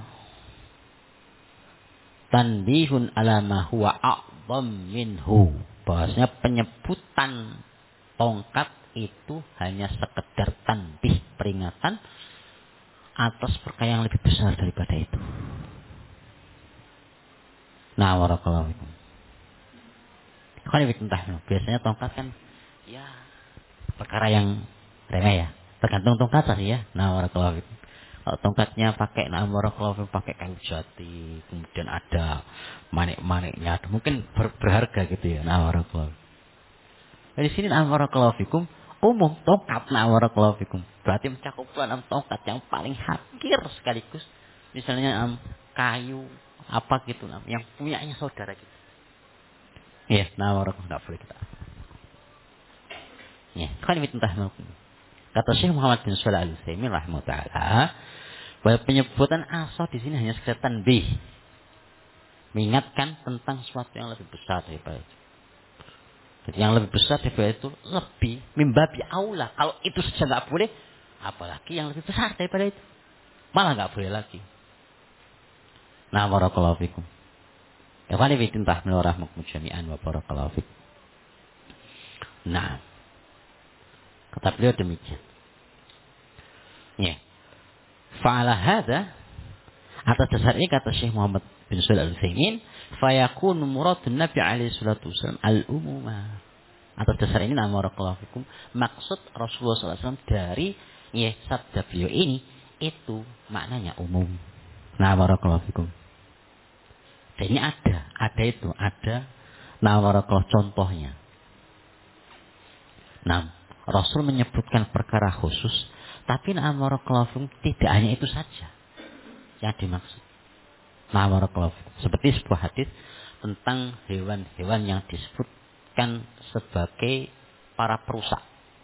tanbihun ala ma huwa a'dham minhu. Bahwasanya penyebutan tongkat itu hanya sekedar tanbih, peringatan atas perkara yang lebih besar daripada itu. Nah, warakallahu fikum. Biasanya tongkat kan ya perkara yang remeh ya. Tergantung tongkat sih ya. Nah, warakallahu fikum. Kalau tongkatnya pakai warakallahu fikum pakai kayu jati, kemudian ada manik-maniknya, mungkin berharga gitu ya. Nah, warakallahu. Di sini barakallahu fikum umum tongkat barakallahu fikum. Berarti mencakup tongkat yang paling hakir sekaligus. Misalnya kayu apa gitu yang punyanya saudara kita. Iya, barakallahu enggak boleh kita. Ya, kan itu entah. Kata Syekh Muhammad bin Shalih Al-Utsaimin rahimahullah, bahwa penyebutan asal di sini hanya sekedar tanbih. Mengingatkan tentang sesuatu yang lebih besar daripada itu. Jadi yang lebih besar daripada itu lebih mimbabi aula. Kalau itu saja nggak boleh, apalagi yang lebih besar daripada itu. Malah nggak boleh lagi. Nah, barakallahu fikum. Ya kan ini tintah menurah jami'an wa barakallahu fikum. Nah, kata beliau demikian. Ya. Fa'ala hadza atas dasar ini kata Syekh Muhammad bin Shalih Al-Utsaimin, fayakun muradun Nabi alaihi salatu wasallam al-umuma. Atas dasar ini barakallahu fikum, maksud Rasulullah SAW dari sabda beliau ini itu maknanya umum. Nah, barakallahu fikum. Dan ini ada barakallahu contohnya. Nah, Rasul menyebutkan perkara khusus, tapi barakallahu fikum tidak hanya itu saja yang dimaksud. Nah, barakallahu fikum. Seperti sebuah hadis tentang hewan-hewan yang disebutkan sebagai para perusak.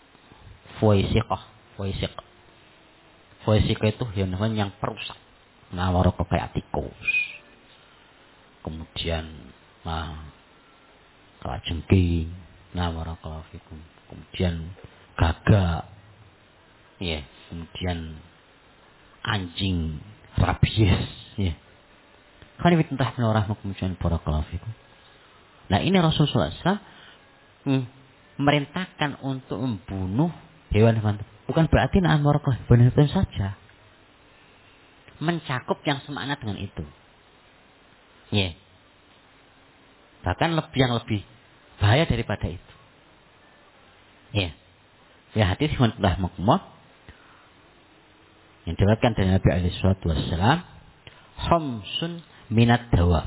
Fuaisiqah itu hewan-hewan yang perusak. Nah, barakallahu kayak tikus. Kemudian kalajengking. Nah, barakallahu fikum. Kemudian gagak. Ya, kemudian anjing rabies, ya. Kan ini entah menurah kemudian barakallahu fikum. Nah, ini Rasulullah SAW memerintahkan untuk membunuh hewan-hewan. Bukan berarti barakallahu benar itu saja. Mencakup yang semakna dengan itu. Ya. Bahkan yang lebih bahaya daripada itu. Ya. Ya, hadis yang telah makmur yang diriwayatkan dari Nabi alaihi salatu wassalam, khamsun minat dawab.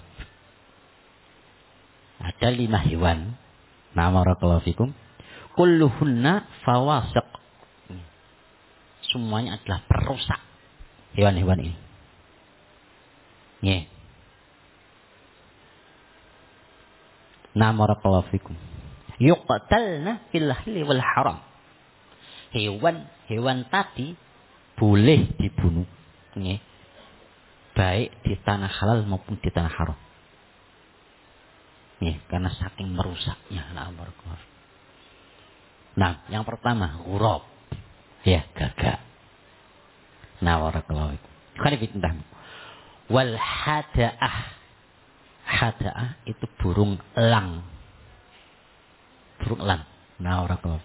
Ada 5 hewan. Barakallahu fikum. Kulluhunna fawasiq. Semuanya adalah perusak hewan-hewan ini. Ya. Barakallahu fikum. Yuqtalna fil halli wal haram. Hewan tadi boleh dibunuh. Ya. Baik di tanah halal maupun di tanah haram. Ya, karena saking merusaknya. Nah, yang pertama ghurab. Ya, gagak. Nah, barakallahu fikum. Kan fitnah. Wal hada'ah. Hada'ah itu burung elang. Burung elang. Nah, barakallahu.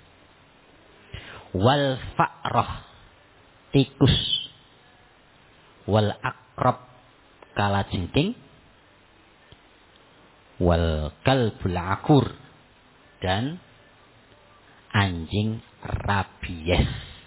Wal fa'rah. Tikus. Wal akrab. Kalajengking. Wal kalbul akur. Dan anjing rabies.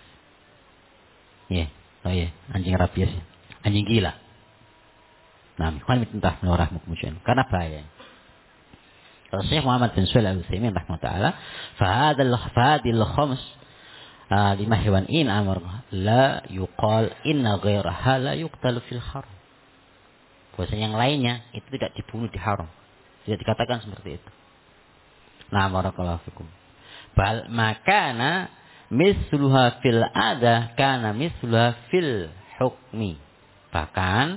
Ya, oh ya, anjing rabies. Anjing gila. Nah, ikhwan fillah rahmatullah. Karena bahaya. Kalau Syekh Muhammad bin Shalih Al-Utsaimin rahimahullah, fahadil khams lima hewan in amr la yuqal inna ghairaha la yuqtalu fil haram. Bahwasanya yang lainnya itu tidak dibunuh di haram. Tidak dikatakan seperti itu. Nah, barakallahu fikum. Bal makana misluha fil ada kana misluha fil hukmi. Bahkan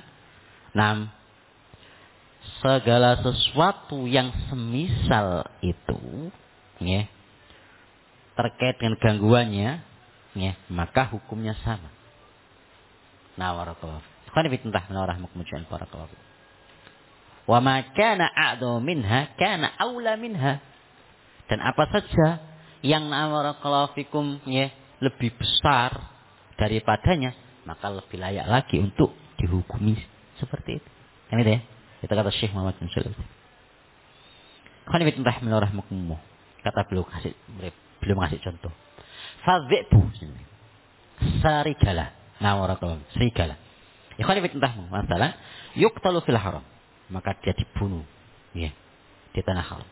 segala sesuatu yang semisal itu ya, terkait dengan gangguannya ya, maka hukumnya sama. Nah, barakallahu. Kan fitnah rahmatullah barakallahu. Wa ma kana a'dhu minha kana aula minha. Dan apa saja yang barakallahu fikum ya, lebih besar daripadanya, maka lebih layak lagi untuk dihukumi seperti itu. Kan itu ya? Itu kata Syekh Muhammad bin Shalih. Khanifat rahimahullah. Kata beliau kasih contoh. Fadhibu sarigala. Nah, barakallahu. Serigala. Ya khanifat masalah yuqtalu fil haram. Maka dia dibunuh ya, di tanah haram.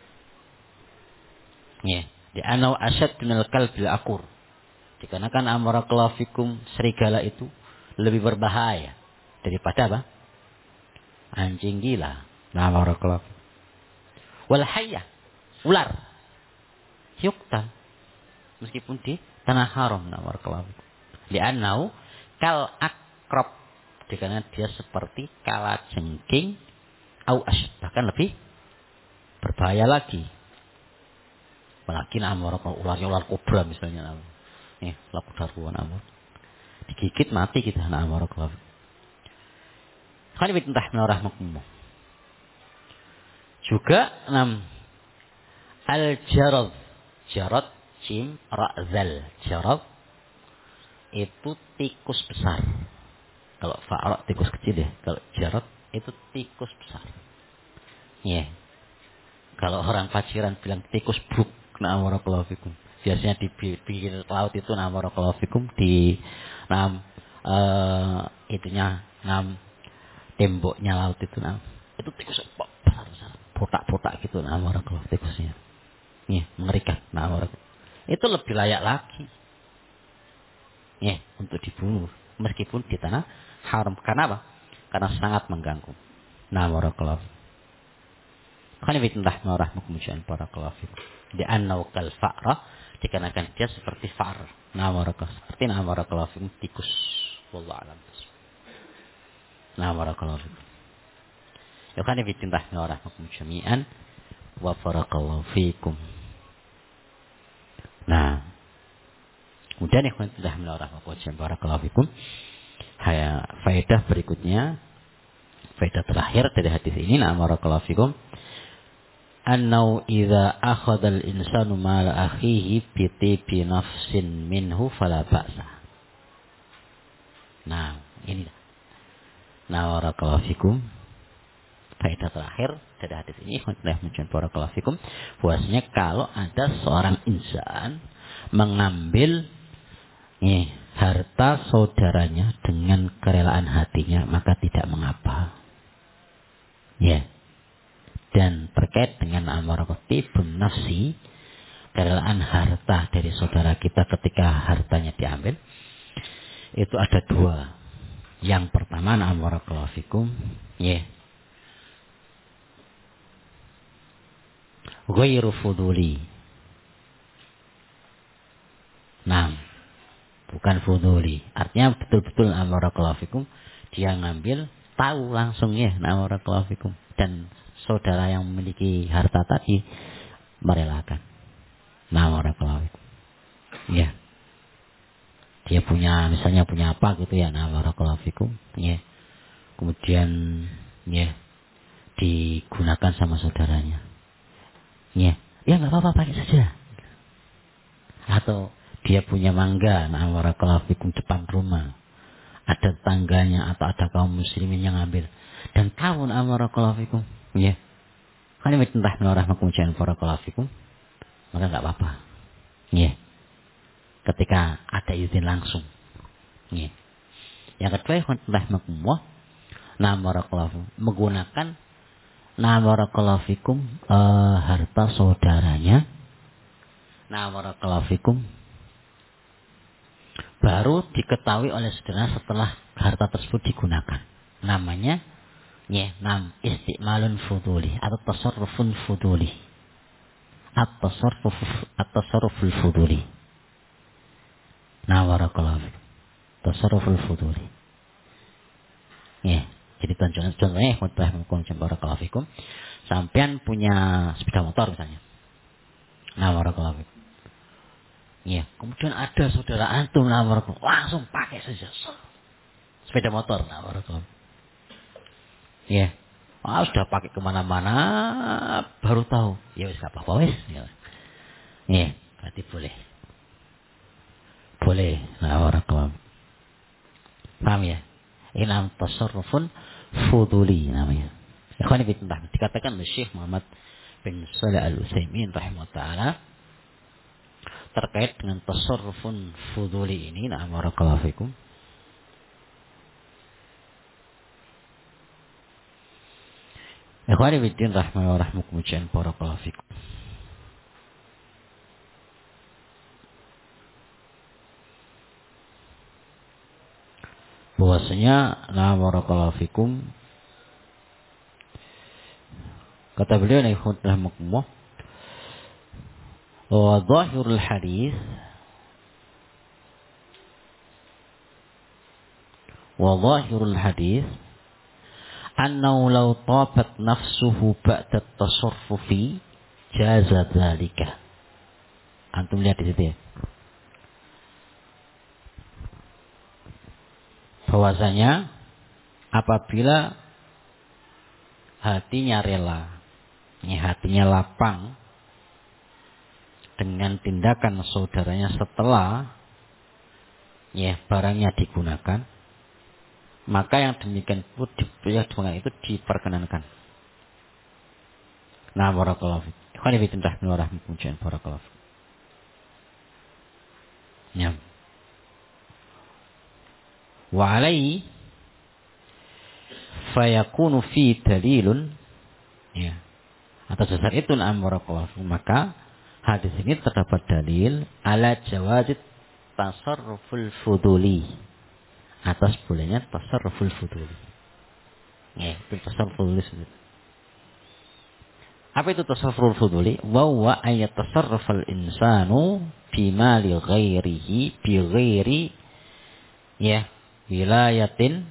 Ya, di anau asyad minal kalbil akur. Dikarenakan amarakallahu fikum serigala itu lebih berbahaya daripada apa? Anjing gila. Nah, barakallahu. Wal hayya, ular. Yuqtal. Meskipun di tanah haram. Nah, barakallahu. Di anau kal akrab. Dikarenakan dia seperti kalajengking au asyad, bahkan lebih berbahaya lagi. Apalagi ular kobra misalnya. Nih, laku daruan amor. Digigit mati kita amor kalau. Kan entah rahmatullah. Juga al-jarad. Jarad jim ra'zal. Jarad itu tikus besar. Kalau fa'ra tikus kecil ya. Kalau jarad itu tikus besar. Ya. Yeah. Kalau orang paciran bilang tikus bruk. Nah, barakallahu fikum. Biasanya di pinggir laut itu nah, barakallahu fikum di itunya temboknya laut itu itu tikus besar-besar, botak-botak gitu nah, barakallahu tikusnya. Nih, mengerikan. Nah, barakallahu. Itu lebih layak lagi. Nih, untuk dibunuh meskipun di tanah haram. Karena apa? Karena sangat mengganggu. Nah, barakallahu. Kan fitnah rahmatullah barakallahu fikum. Di annau kal fa'ra, dikarenakan dia seperti fa'ar. Nah, barakallahu. Seperti barakallahu fikum tikus. Wallahu a'lam. Nah, barakallahu fikum. Ya kan fitnah rahmatullah jami'an wa barakallahu fikum. Nah, kemudian ikhwan fillah rahmatullah barakallahu fikum. Faedah berikutnya, faedah terakhir dari hadis ini nah barakallahu fikum. Annau idza akhadha al-insanu mal akhihi bi tibi nafsin minhu fala ba'sa. Nah, ini. Nah, barakallahu fikum. Faedah terakhir dari hadis ini barakallahu fikum, bahwasanya kalau ada seorang insan mengambil harta saudaranya dengan kerelaan hatinya, maka tidak mengapa. Ya. Dan terkait dengan tibun nafsi, kerelaan harta dari saudara kita ketika hartanya diambil, itu ada dua. Yang pertama barakallahu fikum, ya, ghairu fuduli. Nah, bukan fuduli. Artinya betul-betul barakallahu fikum, dia ngambil tahu langsung ya barakallahu fikum, dan saudara yang memiliki harta tadi merelakan. Nah, barakallahu fikum. punya misalnya punya apa gitu ya, nah barakallahu fikum, ya. Kemudian ya digunakan sama saudaranya. Ya, ya nggak apa-apa pakai saja. Atau dia punya mangga, nah barakallahu fikum depan rumah. Ada tetangganya atau ada kaum muslimin yang ambil dan tahu nah barakallahu fikum, ya. Kan ini entah menorah kemudian barakallahu fikum, maka nggak apa-apa. Ya. Ketika ada izin langsung. Ya. Yang kedua entah makumullah, nah barakallahu fikum, menggunakan nah barakallahu fikum harta saudaranya. Nah barakallahu fikum baru diketahui oleh saudara setelah harta tersebut digunakan. Namanya ya, istimalun fuduli atau tasarrufun fuduli. At-tasarruful fuduli. Nah barakallahu fikum. Tasarruful fuduli. Ya, jadi contohnya barakallahu fikum. Sampean punya sepeda motor misalnya. Nah barakallahu fikum. Ya, kemudian ada saudara antum langsung pakai saja sepeda motor. Nah barakallahu. Ya, sudah pakai kemana-mana baru tahu. Ya wis apa-apa wis. Ya, berarti boleh. Boleh. Nah barakallahu. Paham ya? Ini namanya tasarrufun fuduli namanya. Ikhwani fillah, dikatakan oleh Syekh Muhammad bin Shalih Al-Utsaimin rahimahullah taala terkait dengan tasarrufun fuduli ini, nah barakallahu fikum. Ikhwani fillah rahimahullah rahmukumullah barakallahu fikum. Bahwasanya nah barakallahu fikum, kata beliau ikhwan rahmukumullah, wa dhahirul hadis annahu law tabat nafsuhu ba'da tasarrufi jaza dzalika. Antum lihat di situ ya. Bahwasanya apabila hatinya rela, hatinya lapang dengan tindakan saudaranya setelah barangnya digunakan, maka yang demikian itu diperkenankan. Nah barakallahu fiik. Ikhwani fillah rahimahumullah barakallahu fiik. Ya. Wa alaihi fayakunu fi dalilun, ya. Atas dasar itu barakallahu fiik, maka hadis ini terdapat dalil ala jawazit tasarruful fuduli, atas bolehnya tasarruful fuduli. Ya, itu tasarruful fuduli. Apa itu tasarruful fuduli? Wa huwa ayat tasarrufal insanu fi mali ghairihi bi ghairi wilayatin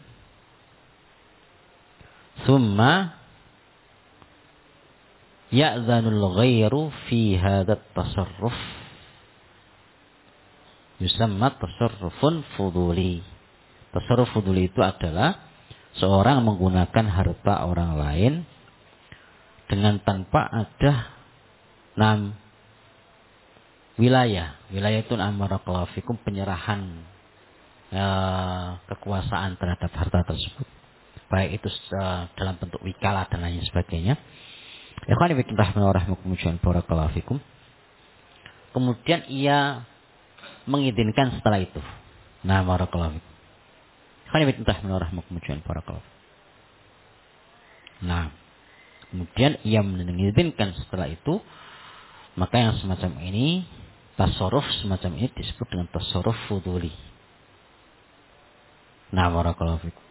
thumma ya'zanul ghairu fi hadat tasarruf yusamma tasarrufun fuduli. Tasarruf fuduli itu adalah seorang menggunakan harta orang lain dengan tanpa ada wilayah. Wilayah itu barakallahu fikum, penyerahan kekuasaan terhadap harta tersebut, baik itu dalam bentuk wikalah dan lain sebagainya. Ikhwani fillah rahimahumullah barakallahu fikum. Kemudian ia mengizinkan setelah itu. Nah barakallahu fikum. Ikhwani fillah rahimahumullah barakallahu. Nah, kemudian ia mengizinkan setelah itu, maka yang semacam ini, tasarruf semacam ini disebut dengan tasarruf fuduli. Nah barakallahu fikum.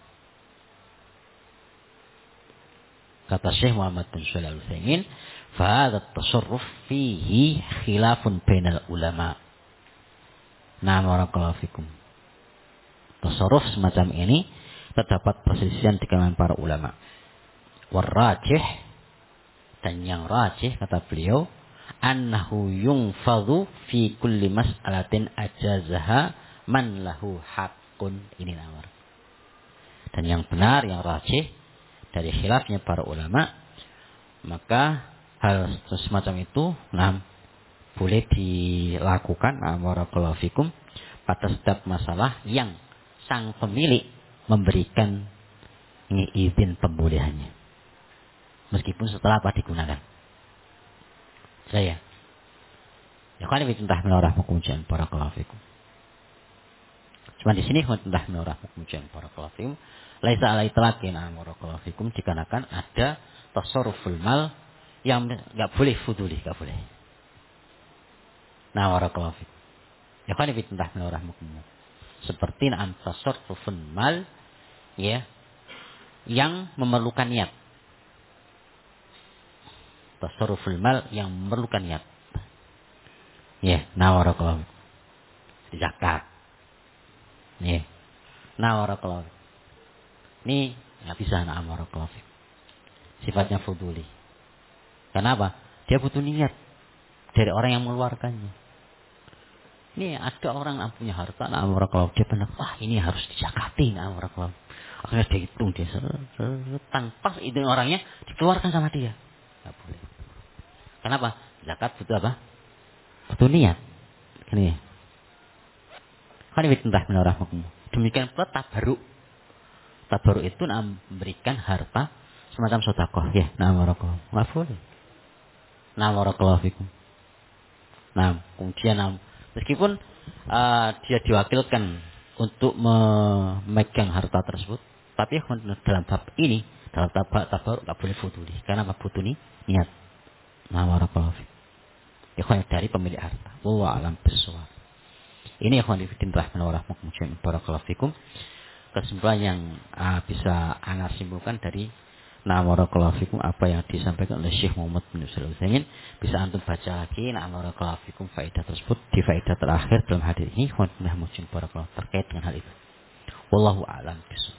Kata Syekh Muhammad bin Shalih Al-Utsaimin, fa hadha at-tasarruf fihi khilafun bainal ulama. Nah barakallahu fikum. Tasarruf semacam ini terdapat perselisihan di kalangan para ulama. Warrajih, dan yang rajih kata beliau, annahu yunfadhu fi kulli mas'alatin ajazaha man lahu haqqun, ini nawar. Dan yang benar, yang rajih dari khilafnya para ulama, maka hal semacam itu boleh dilakukan barakallahu fikum pada setiap masalah yang sang pemilik memberikan izin pembolehannya. Meskipun setelah apa digunakan. Saya. Ya kan ini tentang menorah hukumnya barakallahu fikum. Cuma di sini tentang menorah hukumnya barakallahu fikum. Laisa alai talakin barakallahu fikum dikarenakan ada tasarruful mal yang enggak boleh fuduli, enggak boleh. Nah barakallahu fikum. Ya kan ini tentang menorah hukumnya. Seperti tasarruful mal ya yang memerlukan niat. Tasarruful mal yang memerlukan niat. Ya, nawarakallahu. Zakat. Ya. Nawarakallahu. Ini enggak bisa nawarakallahu. Sifatnya fuduli. Kenapa? Dia butuh niat dari orang yang mengeluarkannya. Ini ada orang yang punya harta nawarakallahu, dia benar, wah ini harus dizakati nawarakallahu. Akhirnya dia hitung dia tanpa itu orangnya dikeluarkan sama dia. Enggak boleh. Kenapa? Zakat butuh apa? Butuh niat. Ini. Kan ini tentang menorah hukum. Demikian pula tabaruk. Tabaruk itu memberikan harta semacam sedekah. Ya, barakallahu. Enggak boleh. Barakallahu fikum. Kemudian meskipun dia diwakilkan untuk memegang harta tersebut, tapi dalam bab ini, dalam tabaruk enggak boleh fuduli. Karena apa? Butuh niat. Barakallahu fikum. Ikhwan dari pemilik harta. Wallahu a'lam bishawab. Ini ikhwan fillah rahmatullahi barakallahu fikum. Kesimpulan yang bisa ana simpulkan dari barakallahu fikum apa yang disampaikan oleh Syekh Muhammad bin Shalih Al-Utsaimin, bisa antum baca lagi barakallahu fikum faedah tersebut di faedah terakhir dalam hadis ini ikhwan fillah barakallahu terkait dengan hal itu. Wallahu a'lam bishawab.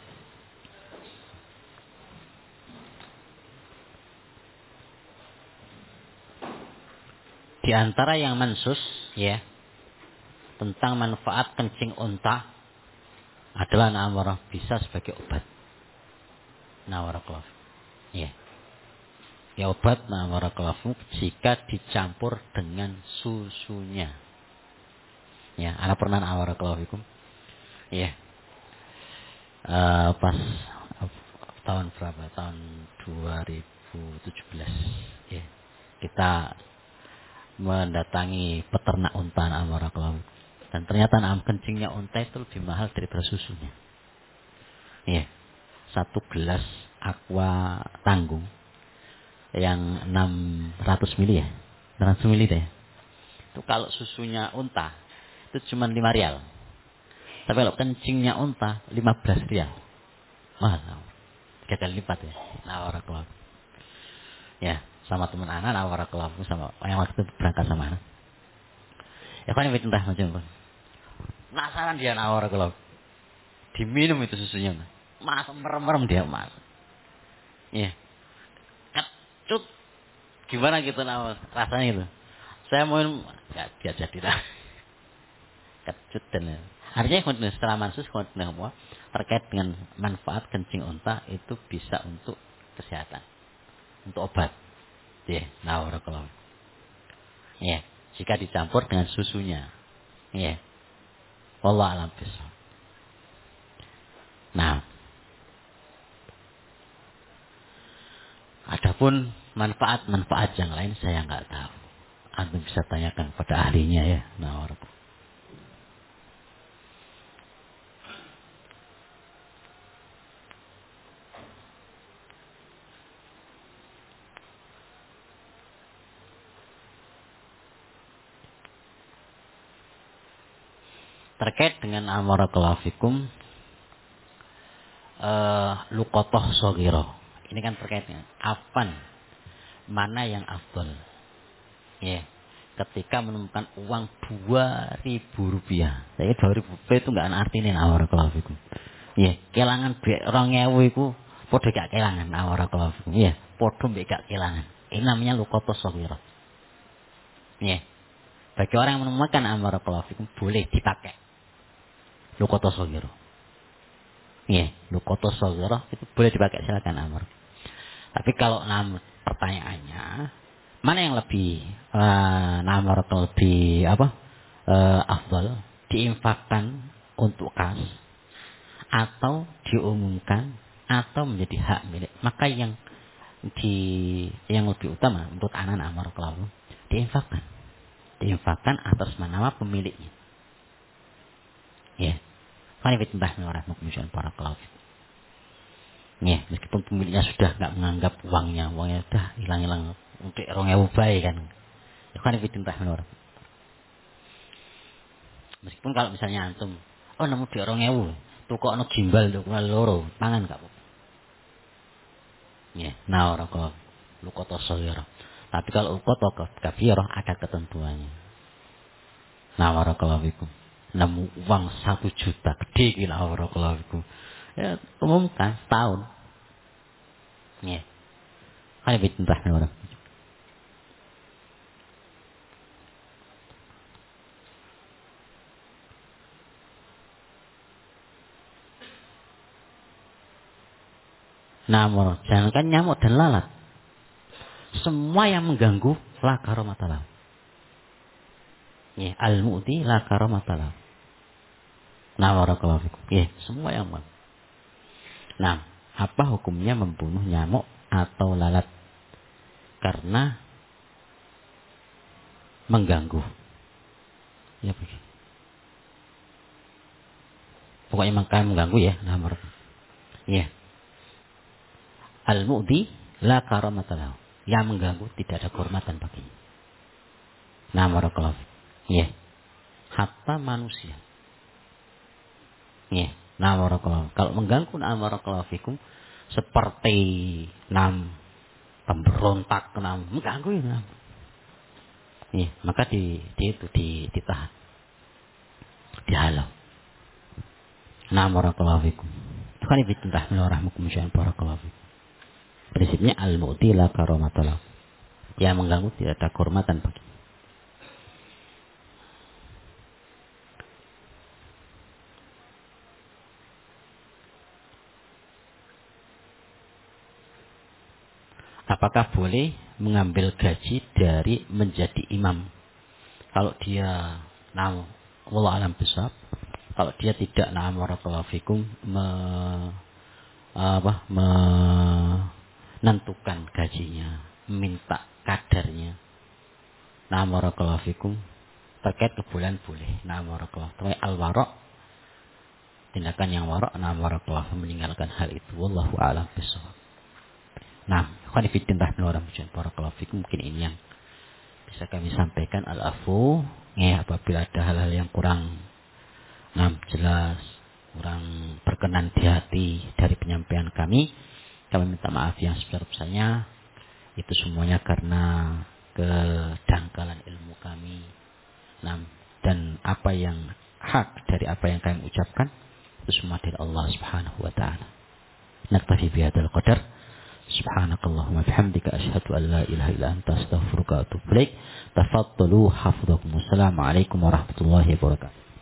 Di antara yang mansus ya tentang manfaat kencing unta adalah nawarah bisa sebagai obat. Nawarakallah. Ya. Ya obat nawarakallah jika dicampur dengan susunya. Ya, ana pernah nawarakallah fikum. Ya. Pas tahun berapa? Tahun 2017 ya. Kita mendatangi peternak unta barakallahu. Dan ternyata kencingnya unta itu lebih mahal daripada susunya. Iya. 1 gelas aqua tanggung yang 600 mili ya. 600 mili deh. Itu kalau susunya unta itu cuma 5 rial. Tapi kalau kencingnya unta 15 rial. Mahal. 3 kali lipat ya. Barakallahu. Ya, sama teman anak barakallahu sama yang waktu berangkat sama anak. Ya kan itu entah macam apa. Penasaran dia barakallahu. Diminum itu susunya. Mas merem-merem dia mas. Iya. Kecut. Gimana gitu rasanya itu? Saya mau enggak dia jadi lah. Kecut dan artinya setelah mansus terkait dengan manfaat kencing unta itu bisa untuk kesehatan, untuk obat. Ya, barakallahu. Ya, jika dicampur dengan susunya. Ya. Wallahu a'lam bishawab. Nah, adapun manfaat-manfaat yang lain saya enggak tahu. Antum bisa tanyakan pada ahlinya ya. Barakallahu. Terkait dengan barakallahu fikum luqatah shaghirah. Ini kan terkait dengan apan mana yang afdal. Ya. Ketika menemukan uang 2.000 rupiah. Saya 2.000 rupiah itu enggak artinya barakallahu fikum. Ya, kelangan 2.000 iku padha gak kelangan barakallahu fikum. Ya, padha mbek gak kelangan. Ini namanya luqatah shaghirah. Ya. Bagi orang yang menemukan barakallahu fikum boleh dipakai. Luqata shaghirah. Iya, luqata shaghirah itu boleh dipakai, silakan amr. Tapi kalau pertanyaannya mana yang lebih namar atau lebih apa? Afdal diinfakkan untuk kas atau diumumkan atau menjadi hak milik. Maka yang lebih utama untuk anak amar kelalu diinfakkan. Diinfakkan atas nama pemiliknya. Ya. Kan ibit mbah warahmatullahi para kelalu. Ya, meskipun pemiliknya sudah nggak menganggap uangnya sudah hilang-hilang untuk 2.000 bae kan. Ya kan ibit mbah warahmatullahi. Meskipun kalau misalnya antum, nemu di 2.000, tukokno gimbal tukokno loro, pangan gak apa-apa. Ya, nah ora kok luqata shaghirah. Tapi kalau luqata kabirah ada ketentuannya. Nah barakallahu fikum. Nemu uang 1 juta gede gila barakallahu fikum. Ya, umumkan setahun. Ya. Kayak bintah orang. Nah, jangankan nyamuk dan lalat. Semua yang mengganggu la karamatalah. Ya, al-mu'ti la karamatalah. Nah, barakallahu fikum. Ya, semua yang mengganggu. Nah, apa hukumnya membunuh nyamuk atau lalat karena mengganggu? Ya begini. Pokoknya makanya mengganggu ya. Nah, ya. Al-mu'ti la karamatalah. Yang mengganggu tidak ada kehormatan baginya. Nah, barakallahu. Ya. Hatta manusia. Ya. Nah, barakallahu. Kalau mengganggu barakallahu fikum seperti pemberontak mengganggu ya. Ya, maka ditahan. Dihalau. Nah, barakallahu fikum. Itu kan ibitintah minarahmukum barakallahu fikum. Prinsipnya al-mu'ti la karamatalah. Yang mengganggu tidak ada kehormatan bagi. Apakah boleh mengambil gaji dari menjadi imam? Kalau dia wallahu alam bisawab. Kalau dia tidak barakallahu fikum menentukan gajinya, minta kadarnya. Barakallahu fikum. Terkait kebulan boleh. Barakallahu. Terkait al-wara' tindakan yang wara' barakallahu meninggalkan hal itu. Wallahu a'lam bishawab. Khonifidin rahimahullah barakallahu fikum. Mungkin ini yang bisa kami sampaikan. Al-afu apabila ada hal-hal yang kurang jelas, kurang berkenan di hati dari penyampaian kami minta maaf yang sebesar-besarnya. Itu semuanya karena kedangkalan ilmu kami. Dan apa yang hak dari apa yang kami ucapkan itu semua dari Allah Subhanahu wa taala. Naktafi bihadzal qadar. Subhanakallahumma bihamdika asyhadu an la ilaha illa anta astaghfiruka wa atubu ilaik. Tafaddalu hafizakumullah. Assalamualaikum warahmatullahi wabarakatuh.